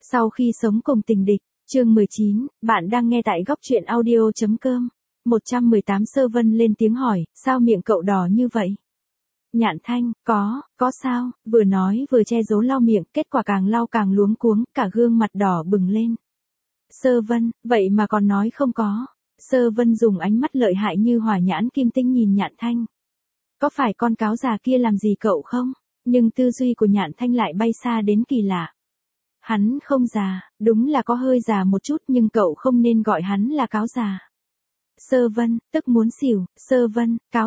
Sau khi sống cùng tình địch, chương 19, bạn đang nghe tại góc truyện audio.com. 118 Sơ Vân lên tiếng hỏi, sao miệng cậu đỏ như vậy? Nhạn Thanh, có sao, vừa nói vừa che giấu lau miệng, kết quả càng lau càng luống cuống, cả gương mặt đỏ bừng lên. Sơ Vân, vậy mà còn nói không có. Sơ Vân dùng ánh mắt lợi hại như hỏa nhãn kim tinh nhìn Nhạn Thanh. Có phải con cáo già kia làm gì cậu không? Nhưng tư duy của Nhạn Thanh lại bay xa đến kỳ lạ. Hắn không già, đúng là có hơi già một chút nhưng cậu không nên gọi hắn là cáo già. Sơ Vân, tức muốn xỉu, Sơ Vân, cáo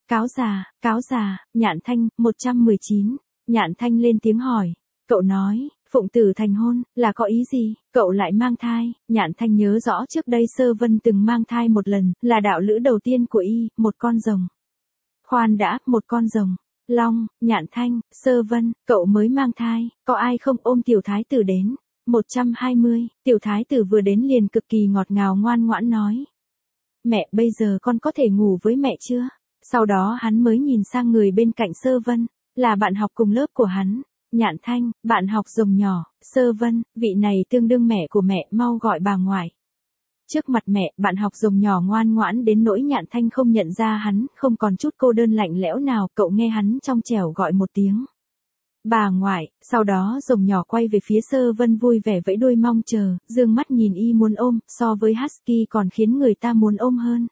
già, Nhạn Thanh, 119. Nhạn Thanh lên tiếng hỏi. Cậu nói, phụng tử thành hôn, là có ý gì, cậu lại mang thai. Nhạn Thanh nhớ rõ trước đây Sơ Vân từng mang thai một lần, là đạo lữ đầu tiên của y, một con rồng. Khoan đã, một con rồng. Long, Nhạn Thanh, Sơ Vân, cậu mới mang thai, có ai không ôm tiểu thái tử đến? 120, tiểu thái tử vừa đến liền cực kỳ ngọt ngào ngoan ngoãn nói. Mẹ, bây giờ con có thể ngủ với mẹ chưa? Sau đó hắn mới nhìn sang người bên cạnh Sơ Vân, là bạn học cùng lớp của hắn. Nhạn Thanh, bạn học rồng nhỏ. Sơ Vân, vị này tương đương mẹ của mẹ, mau gọi bà ngoại. Trước mặt mẹ, bạn học rồng nhỏ ngoan ngoãn đến nỗi Nhạn Thanh không nhận ra hắn, không còn chút cô đơn lạnh lẽo nào, cậu nghe hắn trong trẻo gọi một tiếng. Bà ngoại, sau đó rồng nhỏ quay về phía Sơ Vân vui vẻ vẫy đuôi mong chờ, dương mắt nhìn y muốn ôm, so với Husky còn khiến người ta muốn ôm hơn.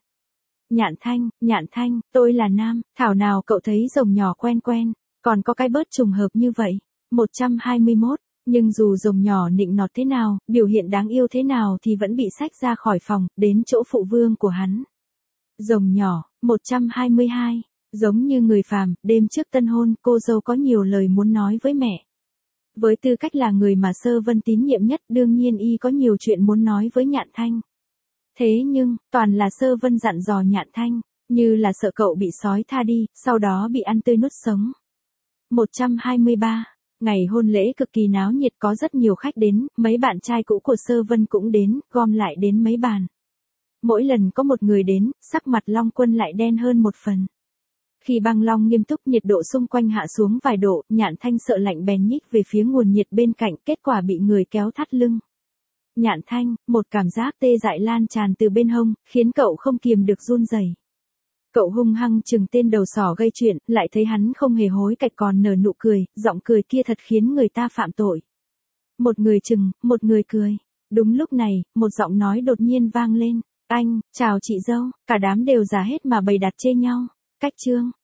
Nhạn Thanh, tôi là nam, thảo nào cậu thấy rồng nhỏ quen, còn có cái bớt trùng hợp như vậy. 121. Nhưng dù rồng nhỏ nịnh nọt thế nào, biểu hiện đáng yêu thế nào thì vẫn bị xách ra khỏi phòng, đến chỗ phụ vương của hắn. Rồng nhỏ, 122. Giống như người phàm, đêm trước tân hôn, cô dâu có nhiều lời muốn nói với mẹ. Với tư cách là người mà Sơ Vân tín nhiệm nhất, đương nhiên y có nhiều chuyện muốn nói với Nhạn Thanh. Thế nhưng, toàn là Sơ Vân dặn dò Nhạn Thanh, như là sợ cậu bị sói tha đi, sau đó bị ăn tươi nuốt sống. 123. Ngày hôn lễ cực kỳ náo nhiệt, có rất nhiều khách đến, mấy bạn trai cũ của Sơ Vân cũng đến, gom lại đến mấy bàn. Mỗi lần có một người đến, sắc mặt Long Quân lại đen hơn một phần. Khi băng long nghiêm túc, nhiệt độ xung quanh hạ xuống vài độ, Nhạn Thanh sợ lạnh bèn nhích về phía nguồn nhiệt bên cạnh, kết quả bị người kéo thắt lưng. Nhạn Thanh, một cảm giác tê dại lan tràn từ bên hông, khiến cậu không kiềm được run rẩy. Cậu hung hăng chừng tên đầu sỏ gây chuyện, lại thấy hắn không hề hối cải còn nở nụ cười, giọng cười kia thật khiến người ta phạm tội. Một người chừng, một người cười. Đúng lúc này, một giọng nói đột nhiên vang lên. Anh, chào chị dâu, cả đám đều già hết mà bày đặt chê nhau. Cách chương.